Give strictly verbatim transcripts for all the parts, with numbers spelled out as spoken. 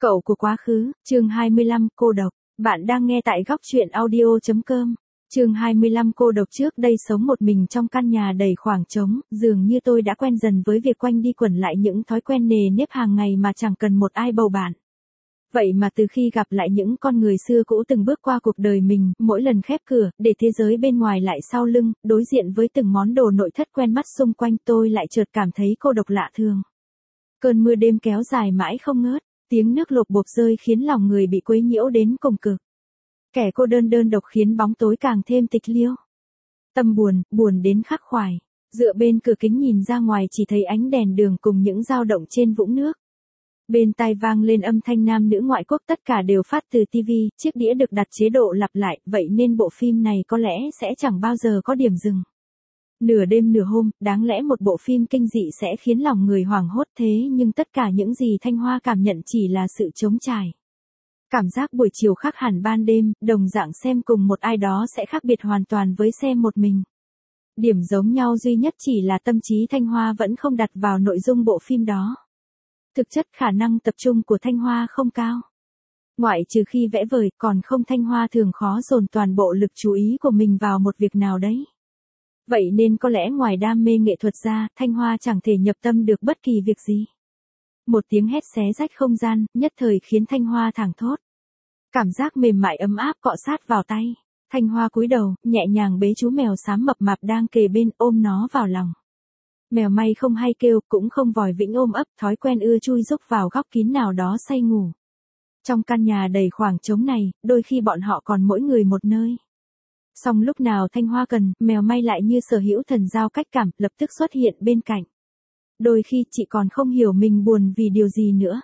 Cậu của quá khứ, chương hai mươi lăm, cô độc. Bạn đang nghe tại góc truyện audio chấm com. Chương hai mươi lăm, cô độc. Trước đây sống một mình trong căn nhà đầy khoảng trống, dường như tôi đã quen dần với việc quanh đi quẩn lại những thói quen nề nếp hàng ngày mà chẳng cần một ai bầu bạn. Vậy mà từ khi gặp lại những con người xưa cũ từng bước qua cuộc đời mình, mỗi lần khép cửa, để thế giới bên ngoài lại sau lưng, đối diện với từng món đồ nội thất quen mắt xung quanh, tôi lại chợt cảm thấy cô độc lạ thường. Cơn mưa đêm kéo dài mãi không ngớt, tiếng nước lộp bộp rơi khiến lòng người bị quấy nhiễu đến cùng cực. Kẻ cô đơn đơn độc khiến bóng tối càng thêm tịch liêu. Tâm buồn, buồn đến khắc khoải. Dựa bên cửa kính nhìn ra ngoài chỉ thấy ánh đèn đường cùng những dao động trên vũng nước. Bên tai vang lên âm thanh nam nữ ngoại quốc, tất cả đều phát từ tivi, chiếc đĩa được đặt chế độ lặp lại, vậy nên bộ phim này có lẽ sẽ chẳng bao giờ có điểm dừng. Nửa đêm nửa hôm, đáng lẽ một bộ phim kinh dị sẽ khiến lòng người hoảng hốt, thế nhưng tất cả những gì Thanh Hoa cảm nhận chỉ là sự trống trải. Cảm giác buổi chiều khác hẳn ban đêm, đồng dạng xem cùng một ai đó sẽ khác biệt hoàn toàn với xem một mình. Điểm giống nhau duy nhất chỉ là tâm trí Thanh Hoa vẫn không đặt vào nội dung bộ phim đó. Thực chất khả năng tập trung của Thanh Hoa không cao. Ngoại trừ khi vẽ vời, còn không, Thanh Hoa thường khó dồn toàn bộ lực chú ý của mình vào một việc nào đấy. Vậy nên có lẽ ngoài đam mê nghệ thuật ra, Thanh Hoa chẳng thể nhập tâm được bất kỳ việc gì. Một tiếng hét xé rách không gian, nhất thời khiến Thanh Hoa thảng thốt. Cảm giác mềm mại ấm áp cọ sát vào tay. Thanh Hoa cúi đầu, nhẹ nhàng bế chú mèo xám mập mạp đang kề bên, ôm nó vào lòng. Mèo may không hay kêu, cũng không vòi vĩnh ôm ấp, thói quen ưa chui rúc vào góc kín nào đó say ngủ. Trong căn nhà đầy khoảng trống này, đôi khi bọn họ còn mỗi người một nơi. Song lúc nào Thanh Hoa cần, mèo may lại như sở hữu thần giao cách cảm, lập tức xuất hiện bên cạnh. Đôi khi chị còn không hiểu mình buồn vì điều gì nữa.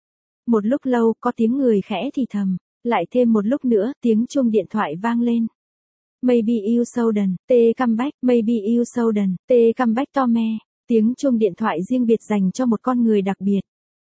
Một lúc lâu, có tiếng người khẽ thì thầm, lại thêm một lúc nữa, tiếng chuông điện thoại vang lên. Maybe you Soden, T come back, maybe you Soden, T come back Tome. Tiếng chuông điện thoại riêng biệt dành cho một con người đặc biệt.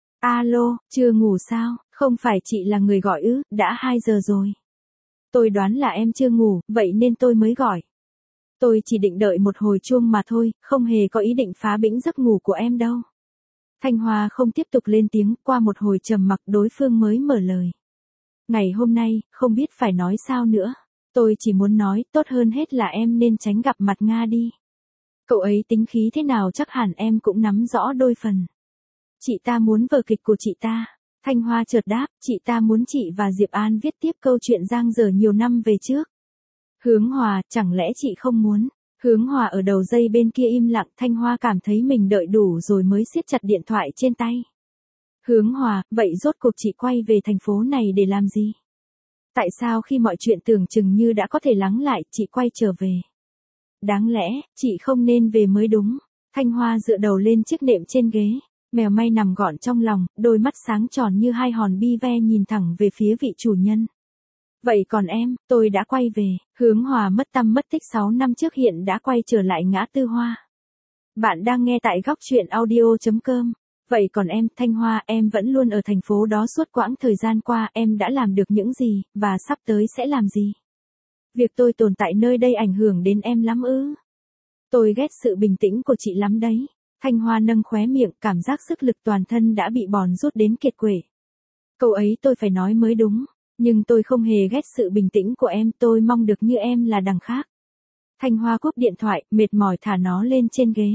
Alo, chưa ngủ sao? Không phải chị là người gọi ư, đã hai giờ rồi. Tôi đoán là em chưa ngủ, vậy nên tôi mới gọi. Tôi chỉ định đợi một hồi chuông mà thôi, không hề có ý định phá bĩnh giấc ngủ của em đâu. Thanh Hoa không tiếp tục lên tiếng, qua một hồi trầm mặc đối phương mới mở lời. Ngày hôm nay, không biết phải nói sao nữa. Tôi chỉ muốn nói, tốt hơn hết là em nên tránh gặp mặt Nga đi. Cậu ấy tính khí thế nào chắc hẳn em cũng nắm rõ đôi phần. Chị ta muốn vở kịch của chị ta. Thanh Hoa chợt đáp, chị ta muốn chị và Diệp An viết tiếp câu chuyện dang dở nhiều năm về trước. Hướng Hòa, chẳng lẽ chị không muốn? Hướng Hòa ở đầu dây bên kia im lặng, Thanh Hoa cảm thấy mình đợi đủ rồi mới siết chặt điện thoại trên tay. Hướng Hòa, vậy rốt cuộc chị quay về thành phố này để làm gì? Tại sao khi mọi chuyện tưởng chừng như đã có thể lắng lại, chị quay trở về? Đáng lẽ, chị không nên về mới đúng. Thanh Hoa dựa đầu lên chiếc nệm trên ghế. Mèo may nằm gọn trong lòng, đôi mắt sáng tròn như hai hòn bi ve nhìn thẳng về phía vị chủ nhân. Vậy còn em, tôi đã quay về. Hướng Hòa mất tăm mất tích sáu năm trước hiện đã quay trở lại ngã tư Hoa. Bạn đang nghe tại góc truyện audio chấm com. Vậy còn em, Thanh Hoa, em vẫn luôn ở thành phố đó suốt quãng thời gian qua, em đã làm được những gì, và sắp tới sẽ làm gì? Việc tôi tồn tại nơi đây ảnh hưởng đến em lắm ư? Tôi ghét sự bình tĩnh của chị lắm đấy. Thanh Hoa nâng khóe miệng, cảm giác sức lực toàn thân đã bị bòn rút đến kiệt quệ. Câu ấy tôi phải nói mới đúng, nhưng tôi không hề ghét sự bình tĩnh của em, tôi mong được như em là đằng khác. Thanh Hoa cúp điện thoại, mệt mỏi thả nó lên trên ghế.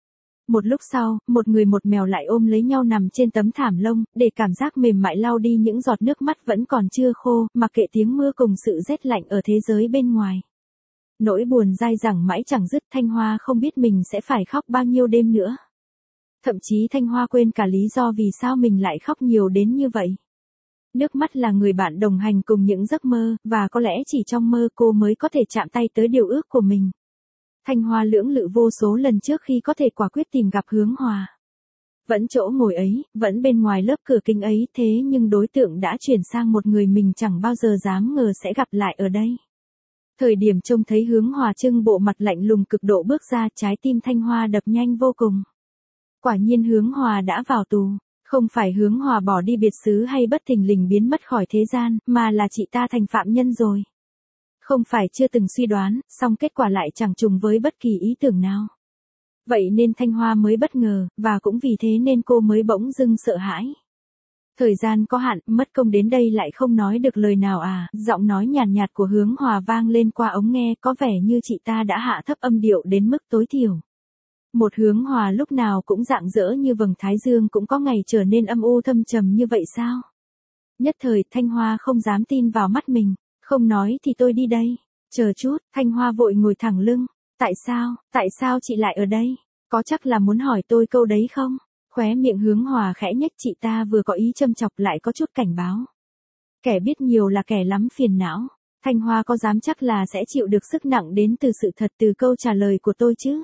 Một lúc sau, một người một mèo lại ôm lấy nhau nằm trên tấm thảm lông, để cảm giác mềm mại lau đi những giọt nước mắt vẫn còn chưa khô, mặc kệ tiếng mưa cùng sự rét lạnh ở thế giới bên ngoài. Nỗi buồn dai dẳng mãi chẳng dứt, Thanh Hoa không biết mình sẽ phải khóc bao nhiêu đêm nữa. Thậm chí Thanh Hoa quên cả lý do vì sao mình lại khóc nhiều đến như vậy. Nước mắt là người bạn đồng hành cùng những giấc mơ, và có lẽ chỉ trong mơ cô mới có thể chạm tay tới điều ước của mình. Thanh Hoa lưỡng lự vô số lần trước khi có thể quả quyết tìm gặp Hướng Hòa. Vẫn chỗ ngồi ấy, vẫn bên ngoài lớp cửa kính ấy, thế nhưng đối tượng đã chuyển sang một người mình chẳng bao giờ dám ngờ sẽ gặp lại ở đây. Thời điểm trông thấy Hướng Hòa trưng bộ mặt lạnh lùng cực độ bước ra, trái tim Thanh Hoa đập nhanh vô cùng. Quả nhiên Hướng Hòa đã vào tù. Không phải Hướng Hòa bỏ đi biệt xứ hay bất thình lình biến mất khỏi thế gian, mà là chị ta thành phạm nhân rồi. Không phải chưa từng suy đoán, song kết quả lại chẳng trùng với bất kỳ ý tưởng nào. Vậy nên Thanh Hoa mới bất ngờ, và cũng vì thế nên cô mới bỗng dưng sợ hãi. Thời gian có hạn, mất công đến đây lại không nói được lời nào à, giọng nói nhàn nhạt, nhạt của Hướng Hòa vang lên qua ống nghe, có vẻ như chị ta đã hạ thấp âm điệu đến mức tối thiểu. Một Hướng Hòa lúc nào cũng rạng rỡ như vầng thái dương cũng có ngày trở nên âm u thâm trầm như vậy sao? Nhất thời Thanh Hoa không dám tin vào mắt mình, không nói thì tôi đi đây. Chờ chút, Thanh Hoa vội ngồi thẳng lưng. Tại sao, tại sao chị lại ở đây? Có chắc là muốn hỏi tôi câu đấy không? Khóe miệng Hướng Hòa khẽ nhếch, chị ta vừa có ý châm chọc lại có chút cảnh báo. Kẻ biết nhiều là kẻ lắm phiền não. Thanh Hoa có dám chắc là sẽ chịu được sức nặng đến từ sự thật từ câu trả lời của tôi chứ?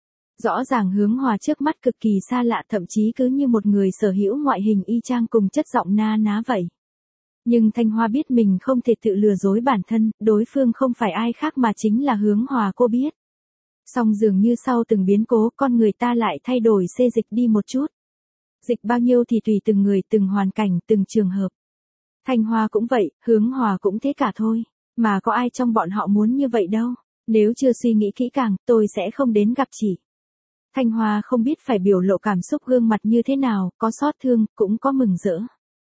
Rõ ràng Hướng Hòa trước mắt cực kỳ xa lạ, thậm chí cứ như một người sở hữu ngoại hình y chang cùng chất giọng na ná vậy. Nhưng Thanh Hoa biết mình không thể tự lừa dối bản thân, đối phương không phải ai khác mà chính là Hướng Hòa cô biết. Song dường như sau từng biến cố con người ta lại thay đổi xê dịch đi một chút. Dịch bao nhiêu thì tùy từng người, từng hoàn cảnh, từng trường hợp. Thanh Hoa cũng vậy, Hướng Hòa cũng thế cả thôi. Mà có ai trong bọn họ muốn như vậy đâu. Nếu chưa suy nghĩ kỹ càng, tôi sẽ không đến gặp chị. Thanh Hoa không biết phải biểu lộ cảm xúc gương mặt như thế nào, có xót thương, cũng có mừng rỡ.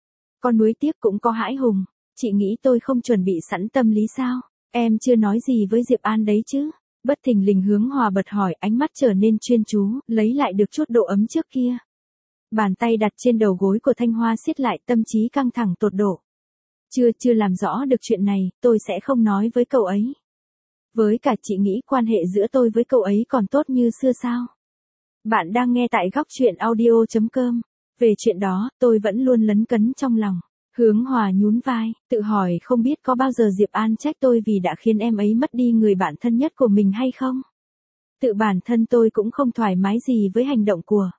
Có nuối tiếc cũng có hãi hùng. Chị nghĩ tôi không chuẩn bị sẵn tâm lý sao? Em chưa nói gì với Diệp An đấy chứ? Bất thình lình Hướng Hòa bật hỏi, ánh mắt trở nên chuyên chú, lấy lại được chút độ ấm trước kia. Bàn tay đặt trên đầu gối của Thanh Hoa siết lại, tâm trí căng thẳng tột độ. Chưa, chưa làm rõ được chuyện này, tôi sẽ không nói với cậu ấy. Với cả chị nghĩ quan hệ giữa tôi với cậu ấy còn tốt như xưa sao? Bạn đang nghe tại góc chuyện audio chấm com. Về chuyện đó, tôi vẫn luôn lấn cấn trong lòng. Hướng Hòa nhún vai, tự hỏi không biết có bao giờ Diệp An trách tôi vì đã khiến em ấy mất đi người bạn thân nhất của mình hay không? Tự bản thân tôi cũng không thoải mái gì với hành động của.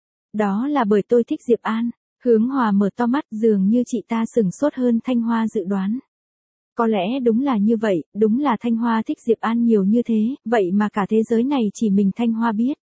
Đó là bởi tôi thích Diệp An. Hướng Hòa mở to mắt, dường như chị ta sửng sốt hơn Thanh Hoa dự đoán. Có lẽ đúng là như vậy, đúng là Thanh Hoa thích Diệp An nhiều như thế, vậy mà cả thế giới này chỉ mình Thanh Hoa biết.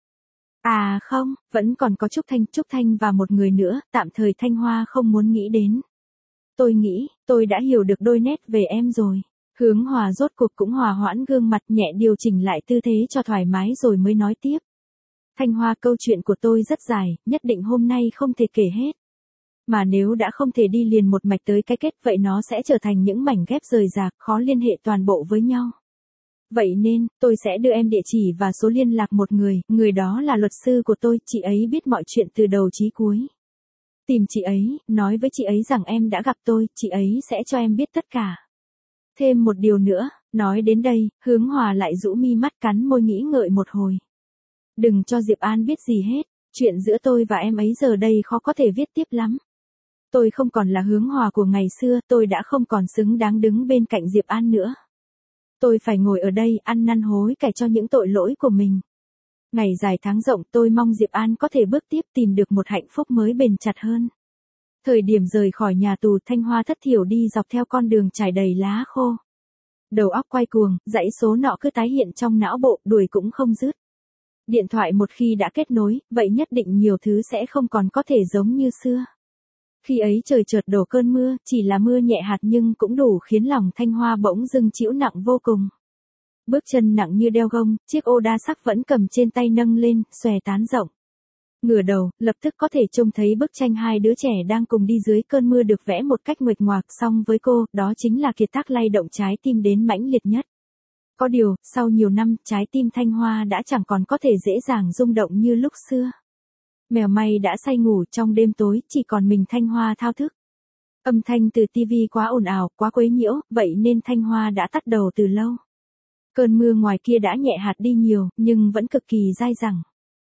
À không, vẫn còn có Trúc Thanh, Trúc Thanh và một người nữa, tạm thời Thanh Hoa không muốn nghĩ đến. Tôi nghĩ, tôi đã hiểu được đôi nét về em rồi. Hướng Hòa rốt cuộc cũng hòa hoãn gương mặt, nhẹ điều chỉnh lại tư thế cho thoải mái rồi mới nói tiếp. Thanh Hoa, câu chuyện của tôi rất dài, nhất định hôm nay không thể kể hết. Mà nếu đã không thể đi liền một mạch tới cái kết, vậy nó sẽ trở thành những mảnh ghép rời rạc, khó liên hệ toàn bộ với nhau. Vậy nên, tôi sẽ đưa em địa chỉ và số liên lạc một người, người đó là luật sư của tôi, chị ấy biết mọi chuyện từ đầu chí cuối. Tìm chị ấy, nói với chị ấy rằng em đã gặp tôi, chị ấy sẽ cho em biết tất cả. Thêm một điều nữa, nói đến đây, Hướng Hòa lại rũ mi mắt, cắn môi nghĩ ngợi một hồi. Đừng cho Diệp An biết gì hết, chuyện giữa tôi và em ấy giờ đây khó có thể viết tiếp lắm. Tôi không còn là Hướng Hòa của ngày xưa, tôi đã không còn xứng đáng đứng bên cạnh Diệp An nữa. Tôi phải ngồi ở đây ăn năn hối cải cho những tội lỗi của mình. Ngày dài tháng rộng, tôi mong Diệp An có thể bước tiếp, tìm được một hạnh phúc mới bền chặt hơn. Thời điểm rời khỏi nhà tù, Thanh Hoa thất thiểu đi dọc theo con đường trải đầy lá khô. Đầu óc quay cuồng, dãy số nọ cứ tái hiện trong não bộ, đuổi cũng không dứt. Điện thoại một khi đã kết nối, vậy nhất định nhiều thứ sẽ không còn có thể giống như xưa. Khi ấy trời chợt đổ cơn mưa, chỉ là mưa nhẹ hạt nhưng cũng đủ khiến lòng Thanh Hoa bỗng dưng chịu nặng vô cùng. Bước chân nặng như đeo gông, chiếc ô đa sắc vẫn cầm trên tay nâng lên, xòe tán rộng. Ngửa đầu, lập tức có thể trông thấy bức tranh hai đứa trẻ đang cùng đi dưới cơn mưa được vẽ một cách nguệch ngoạc, song với cô, đó chính là kiệt tác lay động trái tim đến mãnh liệt nhất. Có điều, sau nhiều năm, trái tim Thanh Hoa đã chẳng còn có thể dễ dàng rung động như lúc xưa. Mèo may đã say ngủ, trong đêm tối, chỉ còn mình Thanh Hoa thao thức. Âm thanh từ tivi quá ồn ào, quá quấy nhiễu, vậy nên Thanh Hoa đã tắt đầu từ lâu. Cơn mưa ngoài kia đã nhẹ hạt đi nhiều, nhưng vẫn cực kỳ dai dẳng.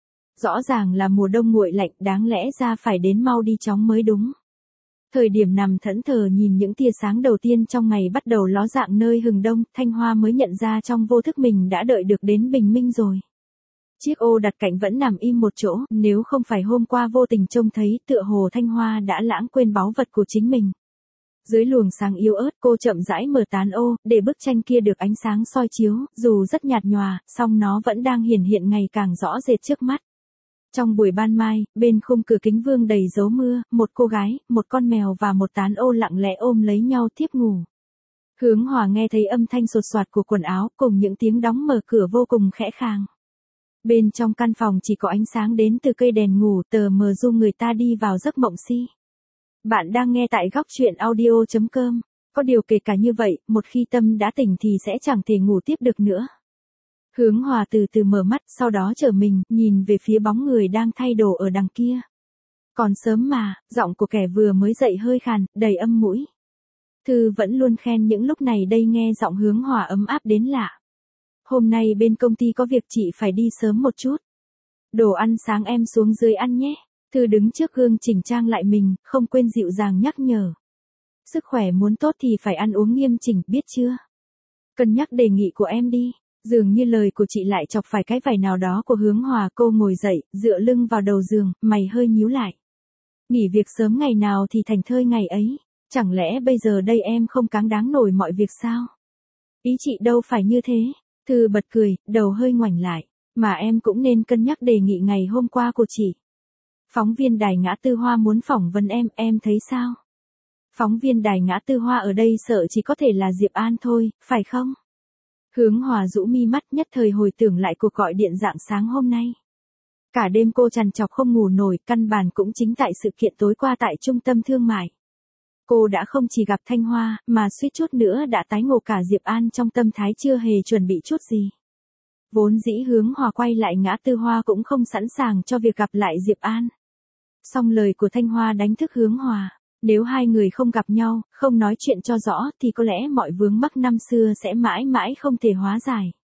Rõ ràng là mùa đông nguội lạnh, đáng lẽ ra phải đến mau đi chóng mới đúng. Thời điểm nằm thẫn thờ nhìn những tia sáng đầu tiên trong ngày bắt đầu ló dạng nơi hừng đông, Thanh Hoa mới nhận ra trong vô thức mình đã đợi được đến bình minh rồi. Chiếc ô đặt cạnh vẫn nằm im một chỗ, nếu không phải hôm qua vô tình trông thấy, tựa hồ Thanh Hoa đã lãng quên báu vật của chính mình. Dưới luồng sáng yếu ớt, cô chậm rãi mở tán ô, để bức tranh kia được ánh sáng soi chiếu, dù rất nhạt nhòa, song nó vẫn đang hiển hiện ngày càng rõ rệt trước mắt. Trong buổi ban mai, bên khung cửa kính vương đầy dấu mưa, một cô gái, một con mèo và một tán ô lặng lẽ ôm lấy nhau thiếp ngủ. Hướng Hòa nghe thấy âm thanh sột soạt của quần áo, cùng những tiếng đóng mở cửa vô cùng khẽ khàng. Bên trong căn phòng chỉ có ánh sáng đến từ cây đèn ngủ, tờ mờ du người ta đi vào giấc mộng si. Bạn đang nghe tại góc chuyện audio chấm com. Có điều kể cả như vậy, một khi tâm đã tỉnh thì sẽ chẳng thể ngủ tiếp được nữa. Hướng Hòa từ từ mở mắt, sau đó trở mình, nhìn về phía bóng người đang thay đồ ở đằng kia. Còn sớm mà, giọng của kẻ vừa mới dậy hơi khàn, đầy âm mũi. Thư vẫn luôn khen những lúc này đây nghe giọng Hướng Hòa ấm áp đến lạ. Hôm nay bên công ty có việc chị phải đi sớm một chút. Đồ ăn sáng em xuống dưới ăn nhé. Thư đứng trước gương chỉnh trang lại mình, không quên dịu dàng nhắc nhở. Sức khỏe muốn tốt thì phải ăn uống nghiêm chỉnh, biết chưa? Cân nhắc đề nghị của em đi. Dường như lời của chị lại chọc phải cái vải nào đó của Hướng Hòa. Cô ngồi dậy, dựa lưng vào đầu giường, mày hơi nhíu lại. Nghỉ việc sớm ngày nào thì thành thơi ngày ấy. Chẳng lẽ bây giờ đây em không cáng đáng nổi mọi việc sao? Ý chị đâu phải như thế. Thư bật cười, đầu hơi ngoảnh lại. Mà em cũng nên cân nhắc đề nghị ngày hôm qua của chị. Phóng viên Đài Ngã Tư Hoa muốn phỏng vấn em, em thấy sao? Phóng viên Đài Ngã Tư Hoa ở đây sợ chỉ có thể là Diệp An thôi, phải không? Hướng Hòa rũ mi mắt, nhất thời hồi tưởng lại cuộc gọi điện rạng sáng hôm nay. Cả đêm cô trằn trọc không ngủ nổi, căn bản cũng chính tại sự kiện tối qua tại trung tâm thương mại. Cô đã không chỉ gặp Thanh Hoa, mà suýt chút nữa đã tái ngộ cả Diệp An trong tâm thái chưa hề chuẩn bị chút gì. Vốn dĩ Hướng Hòa quay lại Ngã Tư Hoa cũng không sẵn sàng cho việc gặp lại Diệp An. Song lời của Thanh Hoa đánh thức Hướng Hòa. Nếu hai người không gặp nhau, không nói chuyện cho rõ thì có lẽ mọi vướng mắc năm xưa sẽ mãi mãi không thể hóa giải.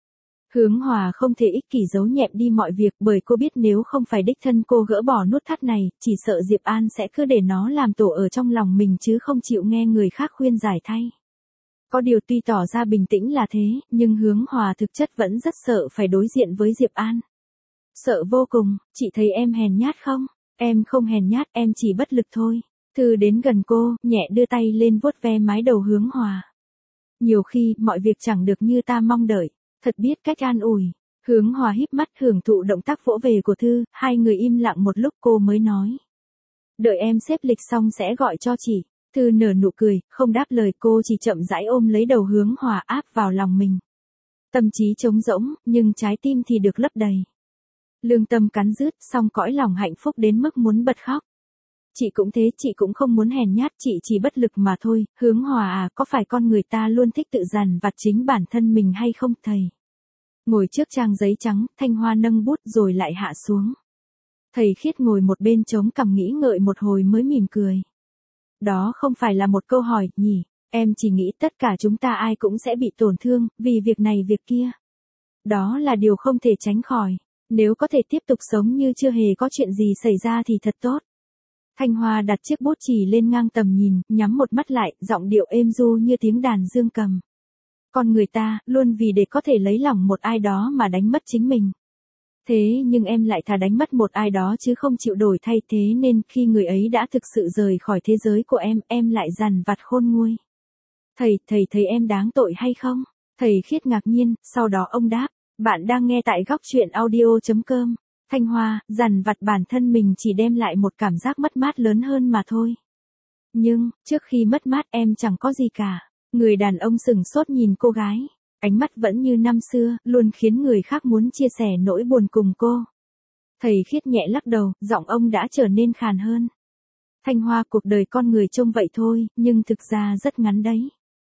Hướng Hòa không thể ích kỷ giấu nhẹm đi mọi việc, bởi cô biết nếu không phải đích thân cô gỡ bỏ nút thắt này, chỉ sợ Diệp An sẽ cứ để nó làm tổ ở trong lòng mình chứ không chịu nghe người khác khuyên giải thay. Có điều tuy tỏ ra bình tĩnh là thế, nhưng Hướng Hòa thực chất vẫn rất sợ phải đối diện với Diệp An. Sợ vô cùng. Chị thấy em hèn nhát không? Em không hèn nhát, em chỉ bất lực thôi. Thư đến gần cô, nhẹ đưa tay lên vuốt ve mái đầu Hướng Hòa. Nhiều khi, mọi việc chẳng được như ta mong đợi. Thật biết cách an ủi. Hướng Hòa híp mắt hưởng thụ động tác vỗ về của Thư, hai người im lặng một lúc cô mới nói. Đợi em xếp lịch xong sẽ gọi cho chị. Thư nở nụ cười, không đáp lời, cô chỉ chậm rãi ôm lấy đầu Hướng Hòa áp vào lòng mình. Tâm trí trống rỗng, nhưng trái tim thì được lấp đầy. Lương tâm cắn rứt, song cõi lòng hạnh phúc đến mức muốn bật khóc. Chị cũng thế, chị cũng không muốn hèn nhát, chị chỉ bất lực mà thôi. Hướng Hòa à, có phải con người ta luôn thích tự dằn vặt chính bản thân mình hay không thầy? Ngồi trước trang giấy trắng, Thanh Hoa nâng bút rồi lại hạ xuống. Thầy Khiết ngồi một bên chống cằm nghĩ ngợi một hồi mới mỉm cười. Đó không phải là một câu hỏi, nhỉ? Em chỉ nghĩ tất cả chúng ta ai cũng sẽ bị tổn thương, vì việc này việc kia. Đó là điều không thể tránh khỏi. Nếu có thể tiếp tục sống như chưa hề có chuyện gì xảy ra thì thật tốt. Thanh Hoa đặt chiếc bút chì lên ngang tầm nhìn, nhắm một mắt lại, giọng điệu êm ru như tiếng đàn dương cầm. Con người ta, luôn vì để có thể lấy lòng một ai đó mà đánh mất chính mình. Thế nhưng em lại thà đánh mất một ai đó chứ không chịu đổi thay, thế nên khi người ấy đã thực sự rời khỏi thế giới của em, em lại dằn vặt khôn nguôi. Thầy, thầy thấy em đáng tội hay không? Thầy Khiết ngạc nhiên, sau đó ông đáp. Bạn đang nghe tại góc chuyện audio chấm com. Thanh Hoa, dằn vặt bản thân mình chỉ đem lại một cảm giác mất mát lớn hơn mà thôi. Nhưng, trước khi mất mát em chẳng có gì cả. Người đàn ông sừng sốt nhìn cô gái. Ánh mắt vẫn như năm xưa, luôn khiến người khác muốn chia sẻ nỗi buồn cùng cô. Thầy Khiết nhẹ lắc đầu, giọng ông đã trở nên khàn hơn. Thanh Hoa, cuộc đời con người trông vậy thôi, nhưng thực ra rất ngắn đấy.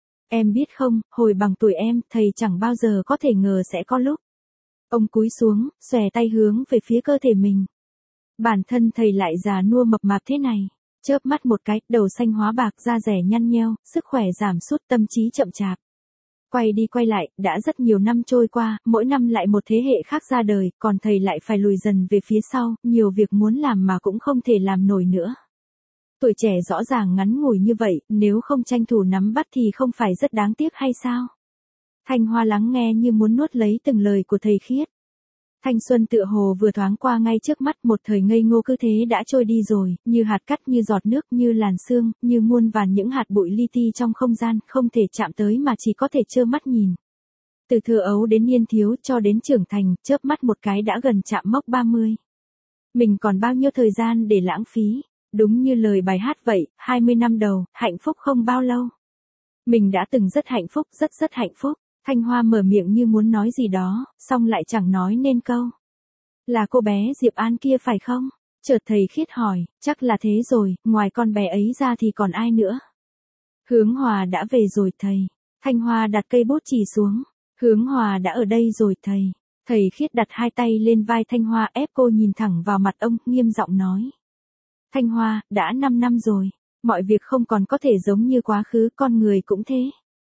Em biết không, hồi bằng tuổi em, thầy chẳng bao giờ có thể ngờ sẽ có lúc. Ông cúi xuống, xòe tay hướng về phía cơ thể mình. Bản thân thầy lại già nua mập mạp thế này. Chớp mắt một cái, đầu xanh hóa bạc, da rẻ nhăn nheo, sức khỏe giảm sút, tâm trí chậm chạp. Quay đi quay lại, đã rất nhiều năm trôi qua, mỗi năm lại một thế hệ khác ra đời, còn thầy lại phải lùi dần về phía sau, nhiều việc muốn làm mà cũng không thể làm nổi nữa. Tuổi trẻ rõ ràng ngắn ngủi như vậy, nếu không tranh thủ nắm bắt thì không phải rất đáng tiếc hay sao? Thanh Hoa lắng nghe như muốn nuốt lấy từng lời của thầy Khiết. Thanh xuân tựa hồ vừa thoáng qua ngay trước mắt, một thời ngây ngô cứ thế đã trôi đi rồi, như hạt cát, như giọt nước, như làn sương, như muôn vàn những hạt bụi li ti trong không gian, không thể chạm tới mà chỉ có thể trơ mắt nhìn. Từ thơ ấu đến niên thiếu cho đến trưởng thành, chớp mắt một cái đã gần chạm mốc ba mươi. Mình còn bao nhiêu thời gian để lãng phí? Đúng như lời bài hát vậy, hai mươi năm đầu, hạnh phúc không bao lâu. Mình đã từng rất hạnh phúc, rất rất hạnh phúc. Thanh Hoa mở miệng như muốn nói gì đó, xong lại chẳng nói nên câu. Là cô bé Diệp An kia phải không? Chợt thầy Khiết hỏi, chắc là thế rồi, ngoài con bé ấy ra thì còn ai nữa? Hướng Hòa đã về rồi thầy. Thanh Hoa đặt cây bút chì xuống. Hướng Hòa đã ở đây rồi thầy. Thầy Khiết đặt hai tay lên vai Thanh Hoa ép cô nhìn thẳng vào mặt ông, nghiêm giọng nói. Thanh Hoa, đã năm năm rồi. Mọi việc không còn có thể giống như quá khứ, con người cũng thế.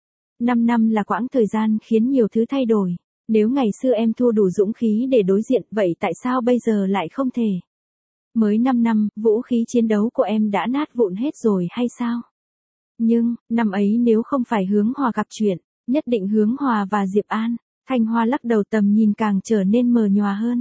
Năm năm là quãng thời gian khiến nhiều thứ thay đổi. Nếu ngày xưa em thu đủ dũng khí để đối diện, vậy tại sao bây giờ lại không thể? Mới năm năm, vũ khí chiến đấu của em đã nát vụn hết rồi hay sao? Nhưng, năm ấy nếu không phải Hướng Hòa gặp chuyện, nhất định Hướng Hòa và Diệp An. Thanh Hoa lắc đầu, tầm nhìn càng trở nên mờ nhòa hơn.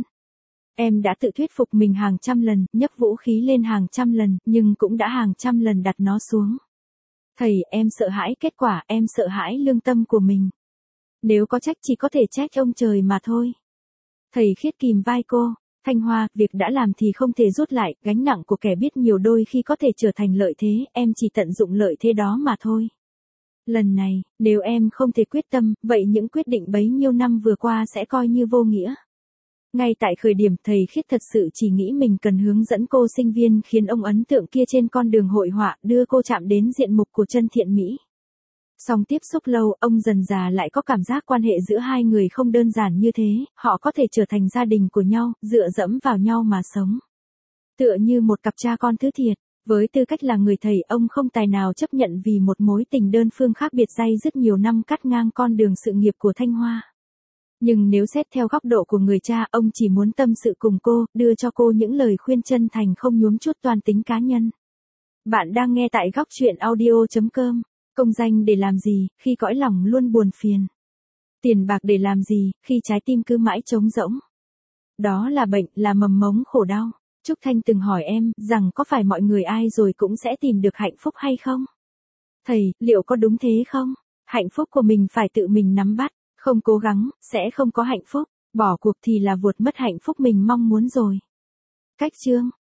Em đã tự thuyết phục mình hàng trăm lần, nhấc vũ khí lên hàng trăm lần, nhưng cũng đã hàng trăm lần đặt nó xuống. Thầy, em sợ hãi kết quả, em sợ hãi lương tâm của mình. Nếu có trách chỉ có thể trách ông trời mà thôi. Thầy Khiết kìm vai cô. Thanh Hoa, việc đã làm thì không thể rút lại, gánh nặng của kẻ biết nhiều đôi khi có thể trở thành lợi thế, em chỉ tận dụng lợi thế đó mà thôi. Lần này, nếu em không thể quyết tâm, vậy những quyết định bấy nhiêu năm vừa qua sẽ coi như vô nghĩa. Ngay tại khởi điểm, thầy Khiết thật sự chỉ nghĩ mình cần hướng dẫn cô sinh viên khiến ông ấn tượng kia trên con đường hội họa, đưa cô chạm đến diện mục của chân thiện mỹ. Song tiếp xúc lâu, ông dần dà lại có cảm giác quan hệ giữa hai người không đơn giản như thế, họ có thể trở thành gia đình của nhau, dựa dẫm vào nhau mà sống. Tựa như một cặp cha con thứ thiệt, với tư cách là người thầy, ông không tài nào chấp nhận vì một mối tình đơn phương khác biệt day dứt nhiều năm cắt ngang con đường sự nghiệp của Thanh Hoa. Nhưng nếu xét theo góc độ của người cha, ông chỉ muốn tâm sự cùng cô, đưa cho cô những lời khuyên chân thành không nhuốm chút toan tính cá nhân. Bạn đang nghe tại góc truyện audio chấm com. Công danh để làm gì, khi cõi lòng luôn buồn phiền? Tiền bạc để làm gì, khi trái tim cứ mãi trống rỗng? Đó là bệnh, là mầm mống khổ đau. Trúc Thanh từng hỏi em, rằng có phải mọi người ai rồi cũng sẽ tìm được hạnh phúc hay không? Thầy, liệu có đúng thế không? Hạnh phúc của mình phải tự mình nắm bắt, không cố gắng, sẽ không có hạnh phúc, bỏ cuộc thì là vuột mất hạnh phúc mình mong muốn rồi. Cách chương